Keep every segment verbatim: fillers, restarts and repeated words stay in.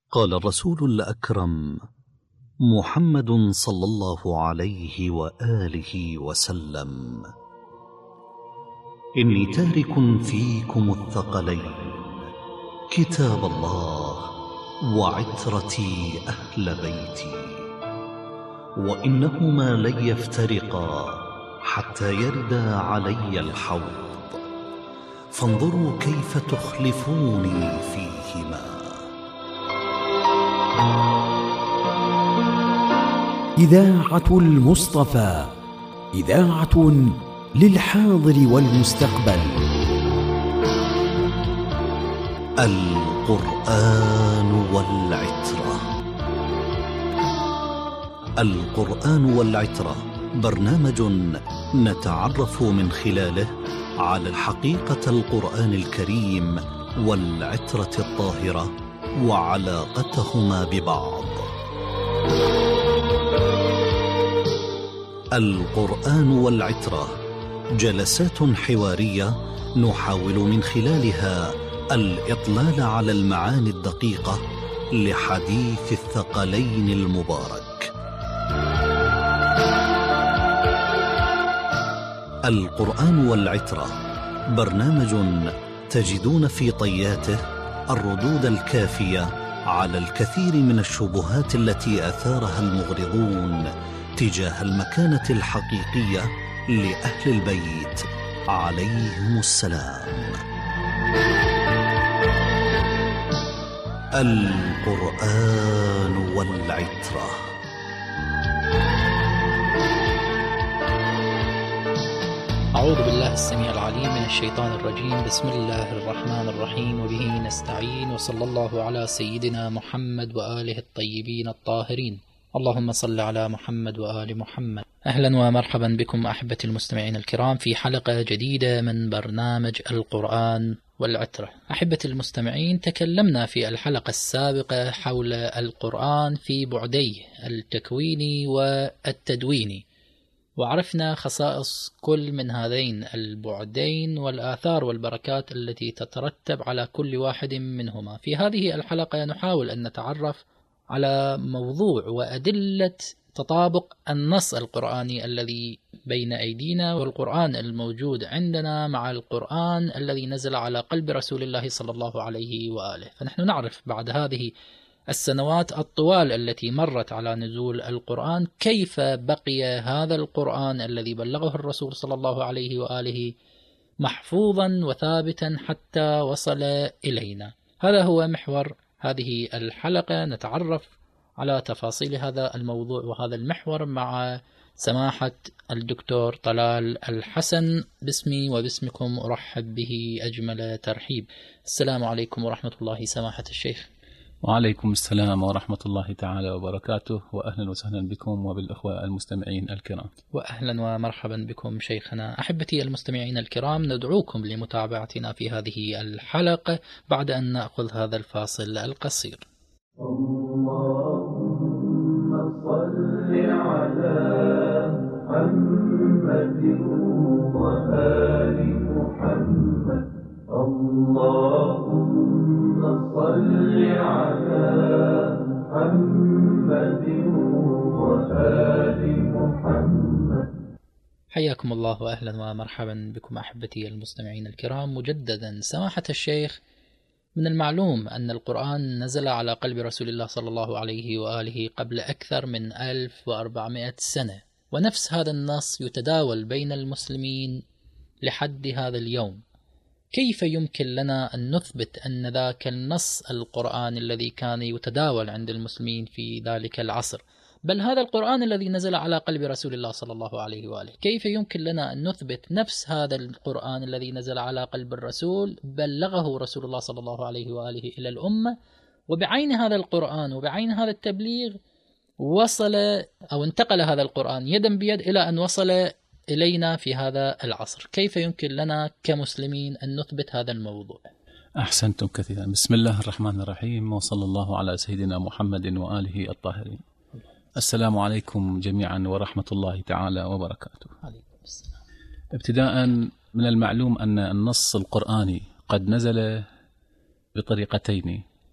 قال الرسول الأكرم محمد صلى الله عليه وآله وسلم: إني تارك فيكم الثقلين، كتاب الله وعترتي أهل بيتي، وإنهما لن يفترقا حتى يردا علي الحوض، فانظروا كيف تخلفوني فيهما. إذاعة المصطفى، إذاعة للحاضر والمستقبل. القرآن والعترة. القرآن والعترة برنامج نتعرف من خلاله على الحقيقة القرآن الكريم والعترة الطاهرة وعلاقتهما ببعض. القرآن والعترة جلسات حوارية نحاول من خلالها الإطلال على المعاني الدقيقة لحديث الثقلين المبارك. القرآن والعترة برنامج تجدون في طياته الردود الكافية على الكثير من الشبهات التي أثارها المغرضون تجاه المكانة الحقيقية لأهل البيت عليهم السلام. القرآن والعترة. أعوذ بالله السميع العليم من الشيطان الرجيم. بسم الله الرحمن الرحيم، وبه نستعين، وصلى الله على سيدنا محمد وآله الطيبين الطاهرين. اللهم صل على محمد وآل محمد. أهلا ومرحبا بكم أحبتي المستمعين الكرام في حلقة جديدة من برنامج القرآن والعترة. أحبتي المستمعين، تكلمنا في الحلقة السابقة حول القرآن في بعديه التكويني والتدويني، وعرفنا خصائص كل من هذين البعدين والآثار والبركات التي تترتب على كل واحد منهما. في هذه الحلقة نحاول أن نتعرف على موضوع وأدلة تطابق النص القرآني الذي بين أيدينا والقرآن الموجود عندنا مع القرآن الذي نزل على قلب رسول الله صلى الله عليه وآله. فنحن نعرف بعد هذه السنوات الطوال التي مرت على نزول القرآن كيف بقي هذا القرآن الذي بلغه الرسول صلى الله عليه وآله محفوظا وثابتا حتى وصل إلينا. هذا هو محور هذه الحلقة، نتعرف على تفاصيل هذا الموضوع وهذا المحور مع سماحة الدكتور طلال الحسن. باسمي وباسمكم أرحب به أجمل ترحيب. السلام عليكم ورحمة الله سماحة الشيخ. وعليكم السلام ورحمة الله تعالى وبركاته، وأهلا وسهلا بكم وبالأخوة المستمعين الكرام. وأهلا ومرحبا بكم شيخنا. أحبتي المستمعين الكرام، ندعوكم لمتابعتنا في هذه الحلقة بعد أن نأخذ هذا الفاصل القصير. اللهم صل على محمد وآل محمد. اللهم صل على محمد وآل محمد. حياكم الله وأهلا ومرحبا بكم أحبتي المستمعين الكرام مجددا. سماحة الشيخ، من المعلوم أن القرآن نزل على قلب رسول الله صلى الله عليه وآله قبل أكثر من ألف وأربعمائة سنة، ونفس هذا النص يتداول بين المسلمين لحد هذا اليوم. كيف يمكن لنا أن نثبت أن ذاك النص القرآن الذي كان يتداول عند المسلمين في ذلك العصر، بل هذا القرآن الذي نزل على قلب رسول الله صلى الله عليه وآله، كيف يمكن لنا أن نثبت نفس هذا القرآن الذي نزل على قلب الرسول بلغه رسول الله صلى الله عليه وآله إلى الأمة، وبعين هذا القرآن وبعين هذا التبليغ وصل أو انتقل هذا القرآن يدا بيد إلى أن وصل إلينا في هذا العصر؟ كيف يمكن لنا كمسلمين أن نثبت هذا الموضوع؟ أحسنتم كثيرا. بسم الله الرحمن الرحيم، وصلى الله على سيدنا محمد وآله الطاهرين. السلام عليكم جميعا ورحمة الله تعالى وبركاته. عليكم السلام. ابتداء، من المعلوم أن النص القرآني قد نزل بطريقتين،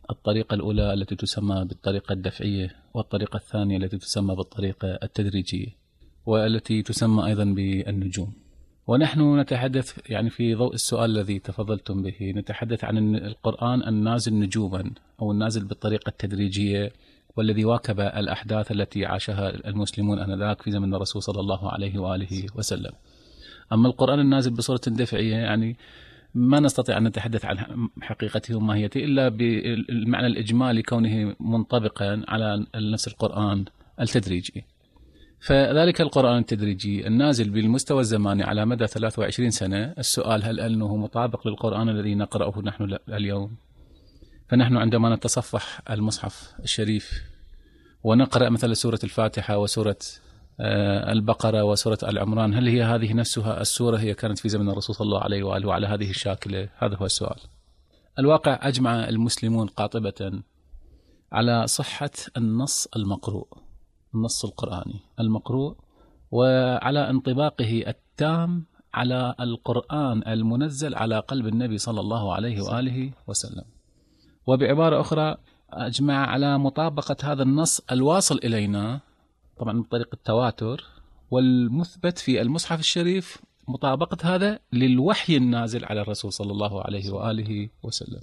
الطريقة الأولى التي تسمى بالطريقة الدفعية، والطريقة الثانية التي تسمى بالطريقة التدريجية، والتي تسمى أيضا بالنجوم. ونحن نتحدث يعني في ضوء السؤال الذي تفضلتم به، نتحدث عن القرآن النازل نجوما أو النازل بالطريقة التدريجية، والذي واكب الأحداث التي عاشها المسلمون آنذاك في زمن الرسول صلى الله عليه وآله وسلم. أما القرآن النازل بصورة دفعية يعني ما نستطيع أن نتحدث عن حقيقته وماهيته إلا بالمعنى الإجمالي كونه منطبقا على نفس القرآن التدريجي. فذلك القرآن التدريجي النازل بالمستوى الزماني على مدى ثلاث وعشرين سنة، السؤال هل أنه مطابق للقرآن الذي نقرأه نحن اليوم؟ فنحن عندما نتصفح المصحف الشريف ونقرأ مثل سورة الفاتحة وسورة البقرة وسورة آل عمران، هل هي هذه نفسها السورة هي كانت في زمن الرسول صلى الله عليه وآله وعلى هذه الشاكلة؟ هذا هو السؤال. الواقع أجمع المسلمون قاطبة على صحة النص المقروء، النص القرآني المقروء، وعلى انطباقه التام على القرآن المنزل على قلب النبي صلى الله عليه وآله وسلم. وبعبارة أخرى أجمع على مطابقة هذا النص الواصل إلينا طبعا بطريقة التواتر والمثبت في المصحف الشريف، مطابقة هذا للوحي النازل على الرسول صلى الله عليه وآله وسلم.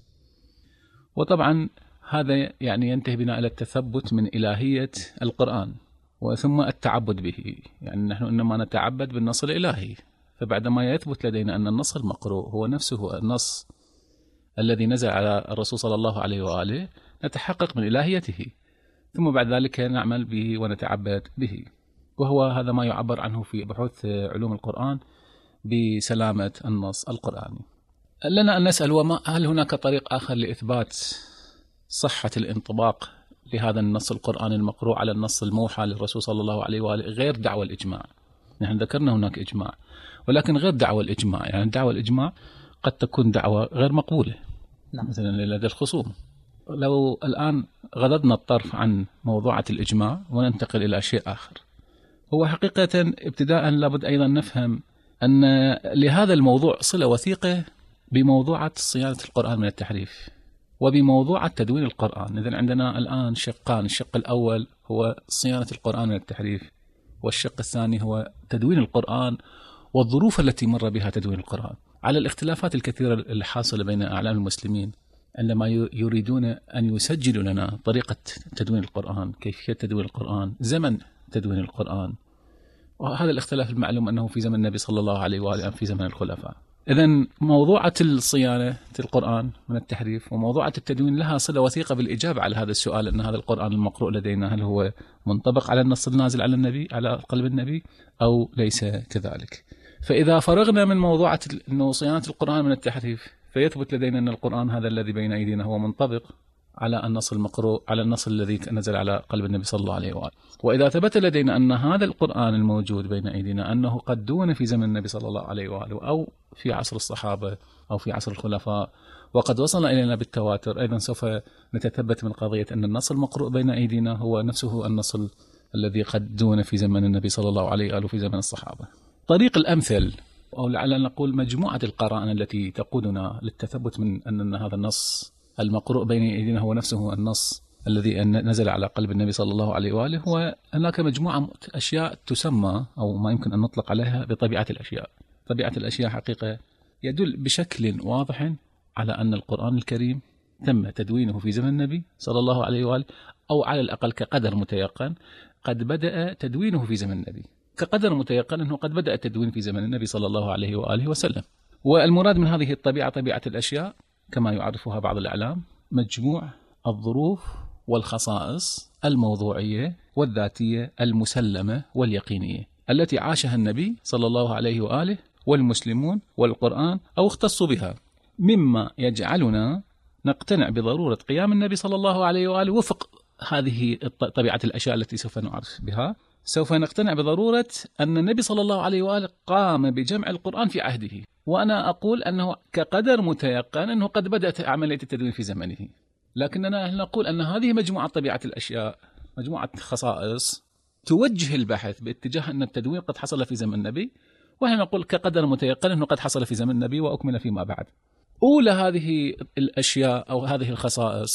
وطبعا هذا يعني ينتهي بنا إلى التثبت من إلهية القرآن وثم التعبد به، يعني نحن إنما نتعبد بالنص الإلهي. فبعدما يثبت لدينا أن النص المقروء هو نفسه النص الذي نزل على الرسول صلى الله عليه وآله، نتحقق من إلهيته، ثم بعد ذلك نعمل به ونتعبد به. وهو هذا ما يعبر عنه في بحوث علوم القرآن بسلامة النص القرآني. لنا أن نسأل وما هل هناك طريق آخر لإثبات صحة الانطباق لهذا النص القرآني المقروء على النص الموحى للرسول صلى الله عليه وآله غير دعوى الإجماع؟ نحن ذكرنا هناك إجماع، ولكن غير دعوى الإجماع. يعني دعوى الإجماع قد تكون دعوة غير مقبولة، نعم. مثلا لدى الخصوم. لو الآن غضضنا الطرف عن موضوعة الإجماع وننتقل إلى شيء آخر، هو حقيقة ابتداء لابد أيضا نفهم أن لهذا الموضوع صلة وثيقة بموضوعة صيانة القرآن من التحريف وبموضوعة تدوين القرآن. إذن عندنا الآن شقان، الشق الأول هو صيانة القرآن من التحريف، والشق الثاني هو تدوين القرآن والظروف التي مر بها تدوين القرآن. على الاختلافات الكثيرة الحاصلة بين أعلام المسلمين عندما يريدون أن يسجلوا لنا طريقة تدوين القرآن، كيفية تدوين القرآن، زمن تدوين القرآن، وهذا الاختلاف المعلوم أنه في زمن النبي صلى الله عليه وآله في زمن الخلفاء. إذن موضوعة الصيانة القرآن من التحريف وموضوعة التدوين لها صلة وثيقة بالإجابة على هذا السؤال، أن هذا القرآن المقروء لدينا هل هو منطبق على النص النازل على النبي على قلب النبي أو ليس كذلك. فإذا فرغنا من موضوعة أنه صيانة القرآن من التحريف، فيثبت لدينا أن القرآن هذا الذي بين أيدينا هو منطبق على النص المقروء على النص الذي نزل على قلب النبي صلى الله عليه وآله. وإذا ثبت لدينا أن هذا القرآن الموجود بين أيدينا أنه قد دون في زمن النبي صلى الله عليه وآله أو في عصر الصحابة أو في عصر الخلفاء وقد وصل إلينا بالتواتر، أيضا سوف نتثبت من قضية أن النص المقروء بين أيدينا هو نفسه النص الذي قد دون في زمن النبي صلى الله عليه وآله في زمن الصحابة. طريق الأمثل أو لعل نقول مجموعة القرائن التي تقودنا للتثبت من أن هذا النص المقروء بين أيدينا هو نفسه النص الذي نزل على قلب النبي صلى الله عليه وآله، هو هناك مجموعة أشياء تسمى أو ما يمكن أن نطلق عليها بطبيعة الأشياء. طبيعة الأشياء حقيقة يدل بشكل واضح على أن القرآن الكريم تم تدوينه في زمن النبي صلى الله عليه وآله، أو على الأقل كقدر متيقن قد بدأ تدوينه في زمن النبي، كقدر متيقن أنه قد بدأ التدوين في زمن النبي صلى الله عليه وآله وسلم. والمراد من هذه الطبيعة طبيعة الأشياء كما يعرفها بعض الإعلام مجموع الظروف والخصائص الموضوعية والذاتية المسلمة واليقينية التي عاشها النبي صلى الله عليه وآله والمسلمون والقرآن أو اختصوا بها، مما يجعلنا نقتنع بضرورة قيام النبي صلى الله عليه وآله وفق هذه طبيعة الأشياء التي سوف نعرف بها. سوف نقتنع بضرورة أن النبي صلى الله عليه وآله قام بجمع القرآن في عهده، وأنا أقول أنه كقدر متيقن أنه قد بدأت عملية التدوين في زمنه، لكننا نقول أن هذه مجموعة طبيعة الأشياء، مجموعة خصائص توجه البحث باتجاه أن التدوين قد حصل في زمن النبي، ونحن نقول كقدر متيقن أنه قد حصل في زمن النبي وأكمل فيما بعد. أولى هذه الأشياء أو هذه الخصائص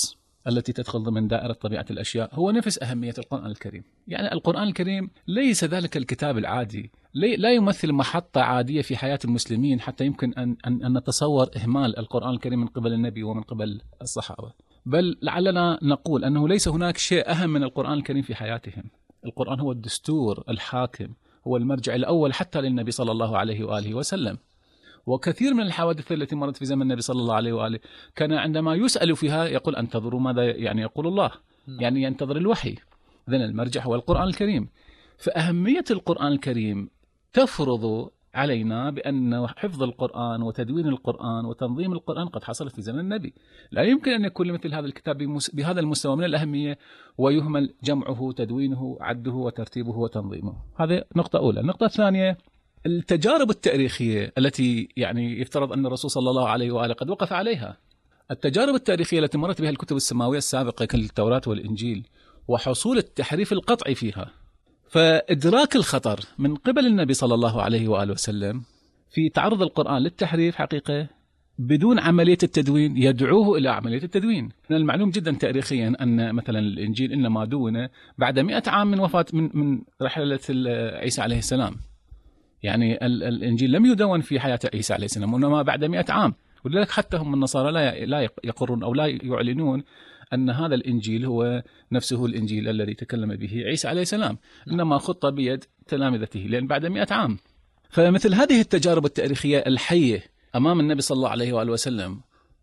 التي تدخل ضمن دائرة طبيعة الأشياء هو نفس أهمية القرآن الكريم. يعني القرآن الكريم ليس ذلك الكتاب العادي، لا يمثل محطة عادية في حياة المسلمين حتى يمكن أن, أن, أن نتصور إهمال القرآن الكريم من قبل النبي ومن قبل الصحابة، بل لعلنا نقول أنه ليس هناك شيء أهم من القرآن الكريم في حياتهم. القرآن هو الدستور الحاكم، هو المرجع الأول حتى للنبي صلى الله عليه وآله وسلم. وكثير من الحوادث التي مرت في زمن النبي صلى الله عليه وآله كان عندما يسأل فيها يقول انتظروا ماذا يعني يقول الله، يعني ينتظر الوحي. إذن المرجع هو القرآن الكريم. فأهمية القرآن الكريم تفرض علينا بأن حفظ القرآن وتدوين القرآن وتنظيم القرآن قد حصل في زمن النبي. لا يمكن أن يكون مثل هذا الكتاب بهذا المستوى من الأهمية ويهمل جمعه تدوينه عده وترتيبه وتنظيمه. هذه نقطة أولى. النقطة الثانية التجارب التاريخية التي يعني يفترض أن الرسول صلى الله عليه وآله قد وقف عليها. التجارب التاريخية التي مرت بها الكتب السماوية السابقة كالتوراة والإنجيل وحصول التحريف القطعي فيها، فإدراك الخطر من قبل النبي صلى الله عليه وآله وسلم في تعرض القرآن للتحريف حقيقة بدون عملية التدوين يدعوه إلى عملية التدوين. من المعلوم جدا تاريخيا أن مثلا الإنجيل إنما دون بعد مئة عام من وفاة من من رحلة عيسى عليه السلام. يعني الإنجيل لم يدون في حياة عيسى عليه السلام وإنما بعد مئة عام، ولذلك حتى هم النصارى لا لا يقرون أو لا يعلنون أن هذا الإنجيل هو نفسه الإنجيل الذي تكلم به عيسى عليه السلام، إنما خط بيد تلامذته لأن بعد مئة عام. فمثل هذه التجارب التاريخية الحية أمام النبي صلى الله عليه وآله وسلم،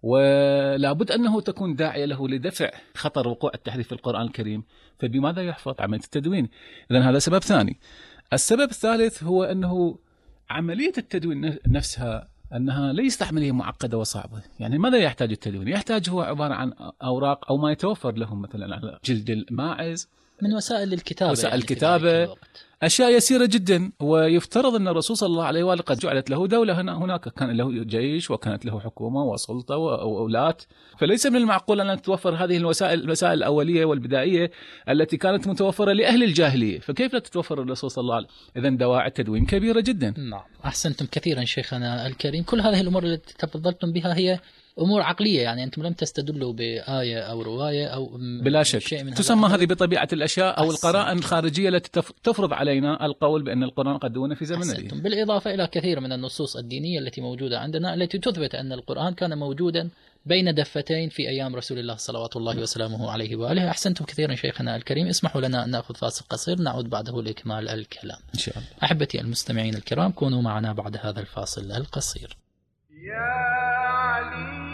ولا بد أنه تكون داعية له لدفع خطر وقوع التحريف في القرآن الكريم، فبماذا يحفظ عملية التدوين؟ إذن هذا سبب ثاني. السبب الثالث هو أنه عملية التدوين نفسها أنها ليست عملية معقدة وصعبة. يعني ماذا يحتاج التدوين؟ يحتاج هو عبارة عن أوراق أو ما يتوفر لهم مثلا على جلد الماعز من وسائل الكتابة، وسائل يعني الكتابة، أشياء يسيرة جدا. ويفترض أن الرسول صلى الله عليه وآله قد جعلت له دولة هنا هناك، كان له جيش وكانت له حكومة وسلطة وأولاد، فليس من المعقول أن تتوفر هذه الوسائل الوسائل الأولية والبدائية التي كانت متوفرة لأهل الجاهلية، فكيف لا تتوفر الرسول صلى الله عليه وسلم؟ إذن دواعي التدوين كبيرة جدا. نعم، أحسنتم كثيرا شيخنا الكريم. كل هذه الأمور التي تفضلتم بها هي أمور عقلية، يعني أنتم لم تستدلوا بآية أو رواية أو بلا شك تسمى هذه بطبيعة الأشياء أو القرائن الخارجية التي تفرض علينا القول بأن القرآن قد دون في زمن النبي، بالإضافة إلى كثير من النصوص الدينية التي موجودة عندنا التي تثبت أن القرآن كان موجودا بين دفتين في أيام رسول الله صلوات الله وسلامه عليه وآله. أحسنتم كثيرا شيخنا الكريم. اسمحوا لنا أن نأخذ فاصل قصير نعود بعده لإكمال الكلام إن شاء الله. أحبتي المستمعين الكرام، كونوا معنا بعد هذا الفاصل القصير. يا علي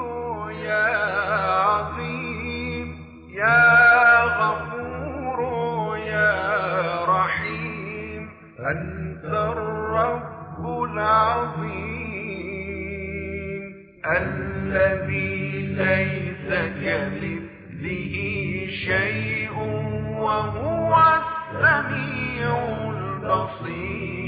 يا عظيم يا غفور يا رحيم، أنت الرب العظيم الذي ليس كمثله شيء وهو السميع البصير.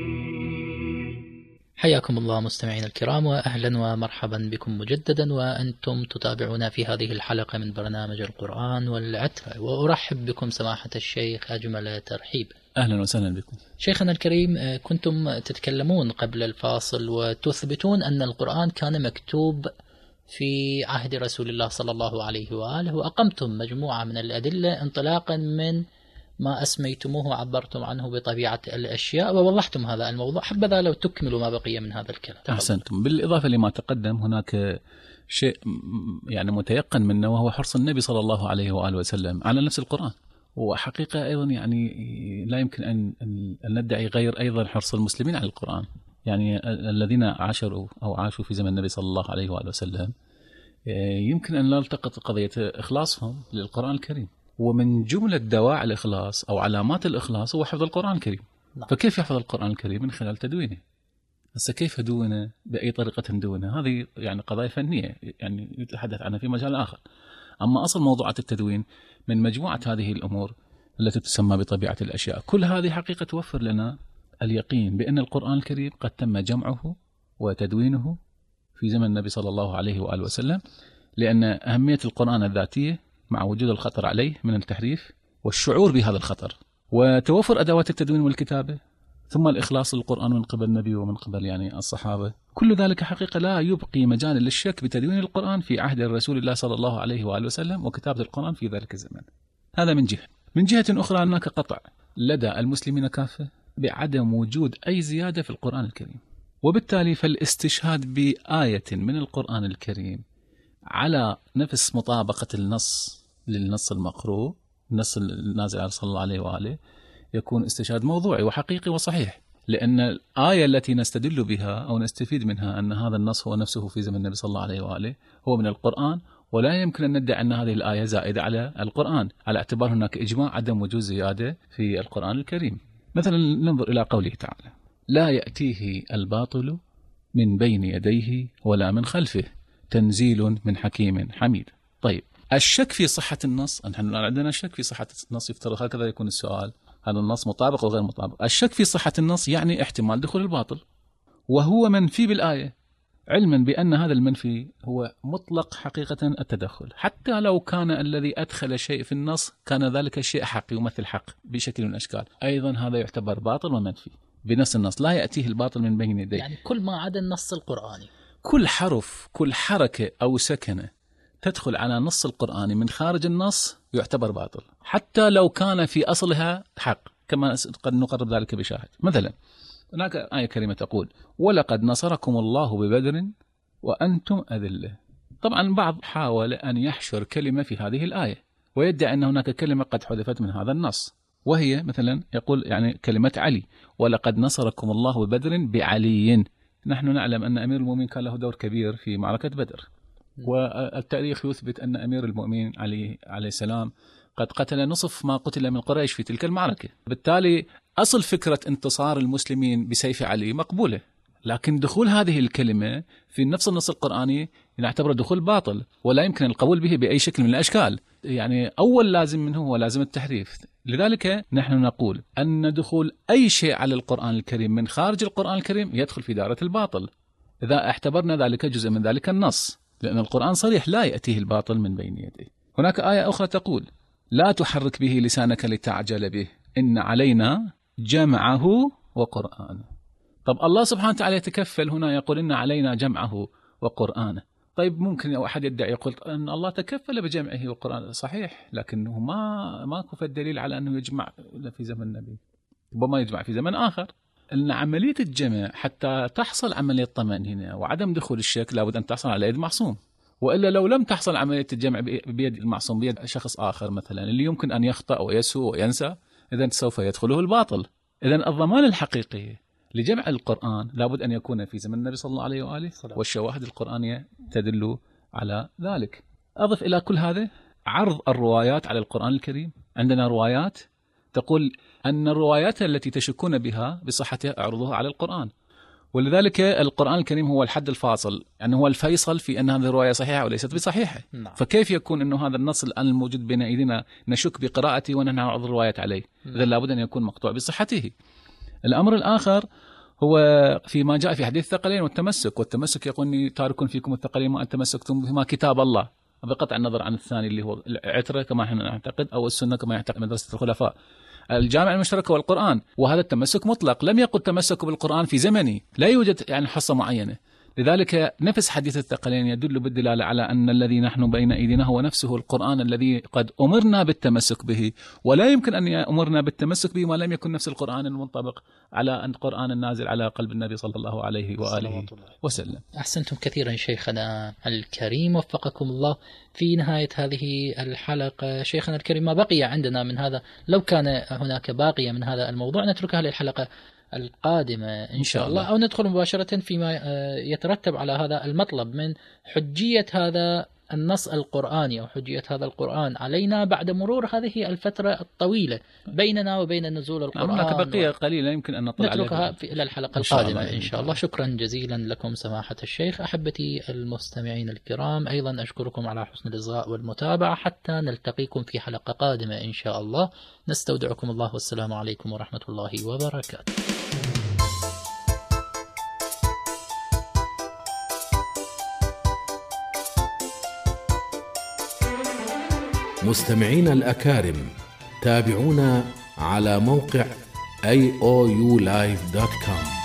حياكم الله مستمعينا الكرام، وأهلا ومرحبا بكم مجددا، وأنتم تتابعونا في هذه الحلقة من برنامج القرآن والعترة، وأرحب بكم سماحة الشيخ أجمل ترحيب. أهلا وسهلا بكم شيخنا الكريم. كنتم تتكلمون قبل الفاصل وتثبتون أن القرآن كان مكتوب في عهد رسول الله صلى الله عليه وآله، وأقمتم مجموعة من الأدلة انطلاقا من ما أسميتموه وعبرتم عنه بطبيعة الأشياء، ووضحتم هذا الموضوع. حبذا لو تكملوا ما بقي من هذا الكلام. أحسنتم. بالإضافة لما تقدم هناك شيء يعني متيقن منه، وهو حرص النبي صلى الله عليه وآله وسلم على نفس القرآن. وحقيقة أيضا يعني لا يمكن أن أن ندعي غير أيضا حرص المسلمين على القرآن. يعني الذين عاشروا أو عاشوا في زمن النبي صلى الله عليه وآله وسلم يمكن أن لا نلتقط قضية إخلاصهم للقرآن الكريم، ومن جملة دواعي الإخلاص أو علامات الإخلاص هو حفظ القرآن الكريم. نعم. فكيف يحفظ القرآن الكريم؟ من خلال تدوينه. هسه كيف دونه؟ بأي طريقة دونه؟ هذه يعني قضايا فنية يعني يتحدث عنها في مجال آخر. أما أصل موضوعات التدوين من مجموعة هذه الأمور التي تسمى بطبيعة الأشياء، كل هذه حقيقة توفر لنا اليقين بأن القرآن الكريم قد تم جمعه وتدوينه في زمن النبي صلى الله عليه وآله وسلم، لأن أهمية القرآن الذاتية مع وجود الخطر عليه من التحريف والشعور بهذا الخطر، وتوفر أدوات التدوين والكتابة، ثم الإخلاص للقرآن من قبل النبي ومن قبل يعني الصحابة. كل ذلك حقيقة لا يبقي مجال للشك بتدوين القرآن في عهد الرسول الله صلى الله عليه وآله وسلم وكتابة القرآن في ذلك الزمن. هذا من جهة. من جهة أخرى هناك قطع لدى المسلمين كافة بعدم وجود أي زيادة في القرآن الكريم، وبالتالي فالاستشهاد بآية من القرآن الكريم على نفس مطابقة النص للنص المقروء، النص النازل صلى الله عليه وآله، يكون استشهاد موضوعي وحقيقي وصحيح، لأن الآية التي نستدل بها أو نستفيد منها أن هذا النص هو نفسه في زمن النبي صلى الله عليه وآله هو من القرآن، ولا يمكن أن ندعي أن هذه الآية زائدة على القرآن، على اعتبار هناك إجماع عدم وجود زيادة في القرآن الكريم. مثلا ننظر إلى قوله تعالى: لا يأتيه الباطل من بين يديه ولا من خلفه تنزيل من حكيم حميد. طيب، الشك في صحة النص، نحن عندنا شك في صحة النص، يفترض هكذا يكون السؤال، هذا النص مطابق وغير مطابق. الشك في صحة النص يعني احتمال دخول الباطل، وهو منفي بالآية، علما بأن هذا المنفي هو مطلق حقيقة التدخل، حتى لو كان الذي أدخل شيء في النص كان ذلك الشيء حق يمثل حق بشكل من الأشكال، أيضا هذا يعتبر باطل ومنفي بنفس النص. لا يأتيه الباطل من بين يديه، يعني كل ما عدا النص القرآني، كل حرف كل حركة أو سكنة تدخل على نص القرآن من خارج النص يعتبر باطل، حتى لو كان في أصلها حق، كما قد نقرب ذلك بشاهد. مثلا هناك آية كريمة تقول: ولقد نصركم الله ببدر وأنتم أذلة. طبعا بعض حاول أن يحشر كلمة في هذه الآية ويدعي أن هناك كلمة قد حذفت من هذا النص، وهي مثلا يقول يعني كلمة علي: ولقد نصركم الله ببدر بعلي. نحن نعلم أن أمير المؤمنين كان له دور كبير في معركة بدر، والتاريخ يثبت أن أمير المؤمنين علي عليه السلام قد قتل نصف ما قتل من قريش في تلك المعركة. بالتالي أصل فكرة انتصار المسلمين بسيف علي مقبولة، لكن دخول هذه الكلمة في نفس النص القرآني نعتبره دخول باطل ولا يمكن القبول به بأي شكل من الأشكال. يعني أول لازم منه هو لازم التحريف. لذلك نحن نقول أن دخول أي شيء على القرآن الكريم من خارج القرآن الكريم يدخل في دائرة الباطل إذا اعتبرنا ذلك جزء من ذلك النص، لأن القرآن صريح: لا يأتيه الباطل من بين يديه. هناك آية أخرى تقول: لا تحرك به لسانك لتعجل به إن علينا جمعه وقرآنه. طب الله سبحانه وتعالى يتكفل هنا، يقول إن علينا جمعه وقرآنه. طيب ممكن أحد يدعي يقول أن الله تكفل بجمعه وقرآنه، صحيح، لكنه ما ماكو الدليل على أنه يجمع في زمن النبي، ربما يجمع في زمن آخر. أن عملية الجمع حتى تحصل عملية طمأنينة وعدم دخول الشك لابد أن تحصل على يد معصوم، وإلا لو لم تحصل عملية الجمع بيد المعصوم بيد شخص آخر مثلا اللي يمكن أن يخطأ ويسهو وينسى، إذن سوف يدخله الباطل. إذن الضمان الحقيقي لجمع القرآن لابد أن يكون في زمن النبي صلى الله عليه وآله، والشواهد القرآنية تدل على ذلك. أضف إلى كل هذا عرض الروايات على القرآن الكريم. عندنا روايات تقول أن الروايات التي تشكون بها بصحتها اعرضوها على القرآن، ولذلك القرآن الكريم هو الحد الفاصل، يعني هو الفيصل في أن هذه الرواية صحيحة وليست بصحيحة. نعم. فكيف يكون أنه هذا النص الآن الموجود بين أيدينا نشك بقراءته ونحن نعرض الروايات عليه؟ إذا لابد أن يكون مقطوع بصحته. الأمر الآخر هو فيما جاء في حديث الثقلين والتمسك، والتمسك يقول إني تارك فيكم الثقلين ما أن تمسكتم بهما كتاب الله، بقطع النظر عن الثاني اللي هو العترة كما نحن نعتقد، أو السنة كما يعتقد مدرسة الخلفاء. الجامع المشترك والقرآن، وهذا التمسك مطلق، لم يقل تمسك بالقرآن في زمني، لا يوجد يعني حصة معينة. لذلك نفس حديث الثقلين يدل بالدلالة على أن الذي نحن بين أيدينا هو نفسه القرآن الذي قد أمرنا بالتمسك به، ولا يمكن أن يأمرنا بالتمسك به ما لم يكن نفس القرآن المنطبق على القرآن النازل على قلب النبي صلى الله عليه وآله وسلم. أحسنتم كثيرا شيخنا الكريم، وفقكم الله. في نهاية هذه الحلقة شيخنا الكريم ما بقي عندنا من هذا، لو كان هناك باقية من هذا الموضوع نتركها للحلقة القادمة إن شاء الله، أو ندخل مباشرة فيما يترتب على هذا المطلب من حجية هذا النص القرآني أو حجية هذا القرآن علينا بعد مرور هذه الفترة الطويلة بيننا وبين نزول القرآن. هناك بقية قليلة يمكن أن نطلع نتركها إلى الحلقة القادمة إن شاء الله. شكرا جزيلا لكم سماحة الشيخ. أحبتي المستمعين الكرام، أيضا أشكركم على حسن الإصغاء والمتابعة، حتى نلتقيكم في حلقة قادمة إن شاء الله. نستودعكم الله، والسلام عليكم ورحمة الله وبركاته. مستمعين الأكارم، تابعونا على موقع إيه أو يو لايف دوت كوم.